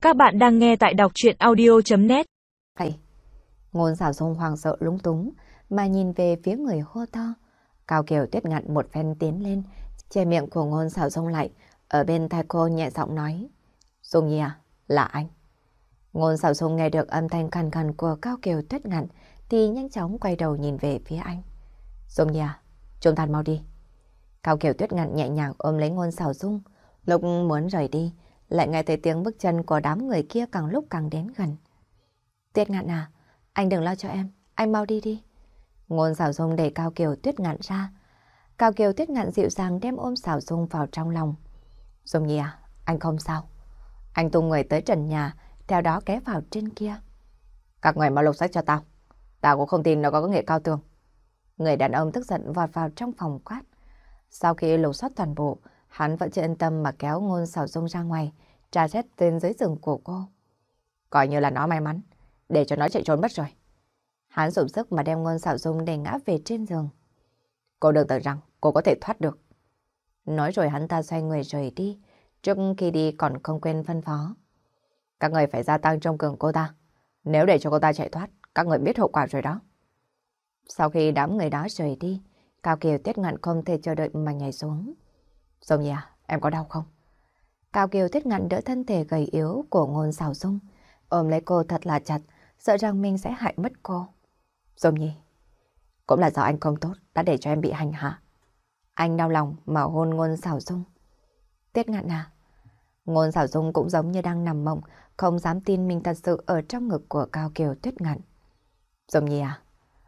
Các bạn đang nghe tại đọc truyện audio.net. Vậy, Ngôn Sảo Dung hoàng sợ lúng túng mà nhìn về phía người hô to. Cao Kiều Tuyết ngặn một phen tiến lên, che miệng của Ngôn Sảo Dung lại, ở bên tai cô nhẹ giọng nói: Dung Nhi à, là anh. Ngôn Sảo Dung nghe được âm thanh khàn khàn của Cao Kiều Tuyết ngặn thì nhanh chóng quay đầu nhìn về phía anh. Dung Nhi à, chúng ta mau đi. Cao Kiều Tuyết ngặn nhẹ nhàng ôm lấy Ngôn Sảo Dung, lúc muốn rời đi, lại nghe thấy tiếng bước chân của đám người kia càng lúc càng đến gần. Tuyết ngạn à, anh đừng lo cho em, anh mau đi đi. Ngôn Sảo Dung đẩy Cao Kiều Tuyết ngạn ra. Cao Kiều Tuyết ngạn dịu dàng đem ôm Sảo Dung vào trong lòng. Dung Nhi à, anh không sao. Anh tung người tới trần nhà, theo đó ghé vào trên kia. Các người mau lục sách cho tao. Tao cũng không tin nó có nghệ cao tường. Người đàn ông tức giận vọt vào trong phòng quát. Sau khi lục soát toàn bộ, hắn vẫn chưa yên tâm mà kéo Ngôn Sảo Dung ra ngoài, tra xét tên dưới giường của cô. Coi như là nó may mắn, để cho nó chạy trốn mất rồi. Hắn dùng sức mà đem Ngôn Sảo Dung đè ngã về trên giường. Cô đừng tưởng rằng cô có thể thoát được. Nói rồi hắn ta xoay người rời đi, trước khi đi còn không quên phân phó. Các người phải gia tăng trông cường cô ta. Nếu để cho cô ta chạy thoát, các người biết hậu quả rồi đó. Sau khi đám người đó rời đi, Cao Kiều Tuyết ngạn không thể chờ đợi mà nhảy xuống. Dung Nhi à, em có đau không? Cao Kiều Tuyết ngạn đỡ thân thể gầy yếu của Ngôn Sảo Dung, ôm lấy cô thật là chặt, sợ rằng mình sẽ hại mất cô. Dung Nhi, cũng là do anh không tốt, đã để cho em bị hành hạ. Anh đau lòng mà hôn Ngôn Sảo Dung. Tuyết ngạn à? Ngôn Sảo Dung cũng giống như đang nằm mộng, không dám tin mình thật sự ở trong ngực của Cao Kiều Tuyết ngạn. Dung Nhi à?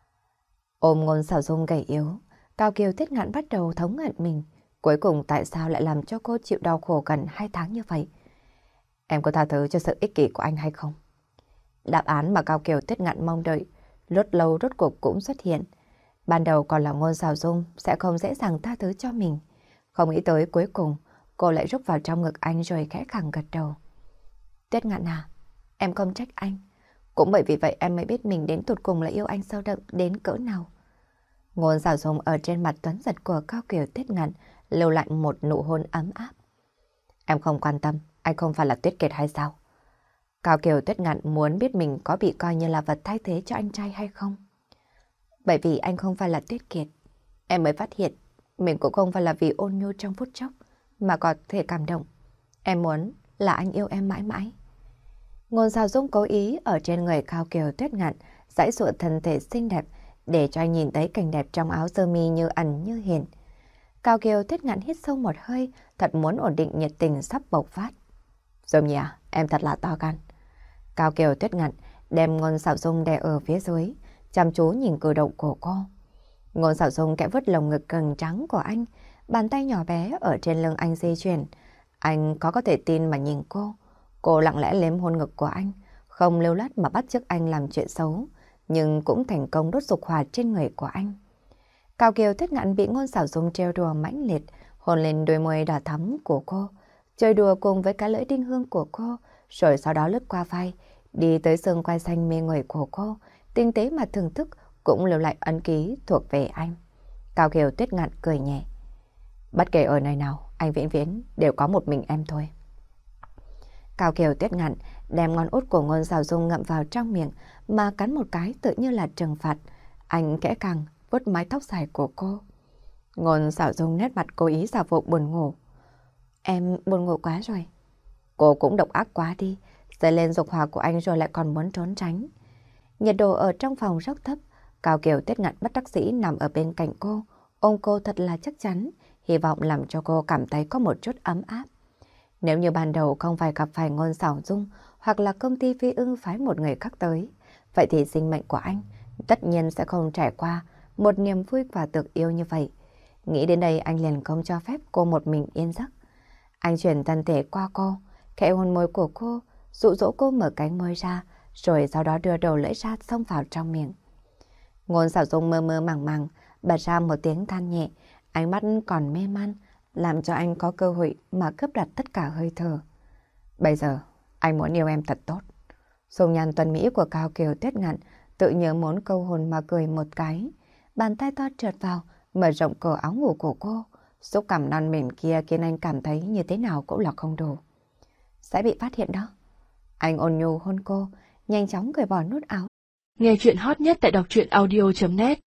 Ôm Ngôn Sảo Dung gầy yếu, Cao Kiều Tuyết ngạn bắt đầu thống hận mình. Cuối cùng tại sao lại làm cho cô chịu đau khổ gần 2 tháng như vậy? Em có tha thứ cho sự ích kỷ của anh hay không? Đáp án mà Cao Kiều Tuyết ngạn mong đợi, lốt lâu rốt cuộc cũng xuất hiện. Ban đầu còn là Ngôn Sảo Dung sẽ không dễ dàng tha thứ cho mình. Không nghĩ tới cuối cùng, cô lại rúc vào trong ngực anh rồi khẽ khàng gật đầu. Tuyết ngạn à, em không trách anh. Cũng bởi vì vậy em mới biết mình đến tụt cùng là yêu anh sâu đậm đến cỡ nào. Ngôn Sảo Dung ở trên mặt tuấn giật của Cao Kiều Tuyết ngạn lưu lại một nụ hôn ấm áp. Em không quan tâm, anh không phải là Tuyết Kiệt hay sao? Cao Kiều Tuyết ngạn muốn biết mình có bị coi như là vật thay thế cho anh trai hay không. Bởi vì anh không phải là Tuyết Kiệt, em mới phát hiện mình cũng không phải là vì ôn nhu trong phút chốc mà có thể cảm động. Em muốn là anh yêu em mãi mãi. Ngôn Sảo Dung cố ý ở trên người Cao Kiều Tuyết ngạn giãy giụa thân thể xinh đẹp để cho anh nhìn thấy cảnh đẹp trong áo sơ mi như ẩn như hiện. Cao Kiều Tuyết ngạn hít sâu một hơi, thật muốn ổn định nhiệt tình sắp bộc phát. Dung Nhi à, em thật là to gan. Cao Kiều Tuyết ngạn đem Ngôn Sảo Dung đè ở phía dưới, chăm chú nhìn cử động của cô. Ngôn Sảo Dung kẽ vứt lồng ngực cứng trắng của anh, bàn tay nhỏ bé ở trên lưng anh di chuyển. Anh có thể tin mà nhìn cô. Cô lặng lẽ liếm hôn ngực của anh, không lưu lát mà bắt chước anh làm chuyện xấu, nhưng cũng thành công đốt dục hỏa trên người của anh. Cao Kiều Tuyết ngạn bị Ngôn Sảo Dung trêu đùa mãnh liệt, hôn lên đôi môi đỏ thắm của cô, chơi đùa cùng với cái lưỡi đinh hương của cô, rồi sau đó lướt qua vai, đi tới xương quai xanh mê người của cô, tinh tế mà thưởng thức, cũng lưu lại ấn ký thuộc về anh. Cao Kiều Tuyết ngạn cười nhẹ. Bất kể ở nơi nào, anh vĩnh viễn đều có một mình em thôi. Cao Kiều Tuyết ngạn đem ngón út của Ngôn Sảo Dung ngậm vào trong miệng mà cắn một cái tự như là trừng phạt. Anh kẽ càng vuốt mái tóc dài của cô. Ngôn Sảo Dung nét mặt cố ý giả bộ buồn ngủ. Em buồn ngủ quá rồi. Cô cũng độc ác quá đi, dậy lên dục hỏa của anh rồi lại còn muốn trốn tránh. Nhiệt độ ở trong phòng rất thấp, Cao Kiều Tuyết ngạn bất đắc dĩ nằm ở bên cạnh cô, ôm cô thật là chắc chắn, hy vọng làm cho cô cảm thấy có một chút ấm áp. Nếu như ban đầu không phải gặp phải Ngôn Sảo Dung hoặc là công ty Phi Ưng phái một người khác tới, vậy thì sinh mệnh của anh tất nhiên sẽ không trải qua một niềm vui và tự yêu như vậy. Nghĩ đến đây anh liền không cho phép cô một mình yên giấc. Anh chuyển thân thể qua cô, khẽ hôn môi của cô, dụ dỗ cô mở cánh môi ra, rồi sau đó đưa đầu lưỡi ra xông vào trong miệng. Ngôn Sảo Dung mơ mơ màng màng, bật ra một tiếng than nhẹ, ánh mắt còn mê man, làm cho anh có cơ hội mà cướp đoạt tất cả hơi thở. Bây giờ, anh muốn yêu em thật tốt. Dung nhan tuấn mỹ của Cao Kiều Tuyết ngạn tự nhớ muốn câu hồn mà cười một cái. Bàn tay to trượt vào, mở rộng cổ áo ngủ của cô. Xúc cảm non mềm kia khiến anh cảm thấy như thế nào cũng là không đủ. Sẽ bị phát hiện đó. Anh ôn nhu hôn cô, nhanh chóng cởi bỏ nút áo. Nghe chuyện hot nhất tại đọc truyện audio.net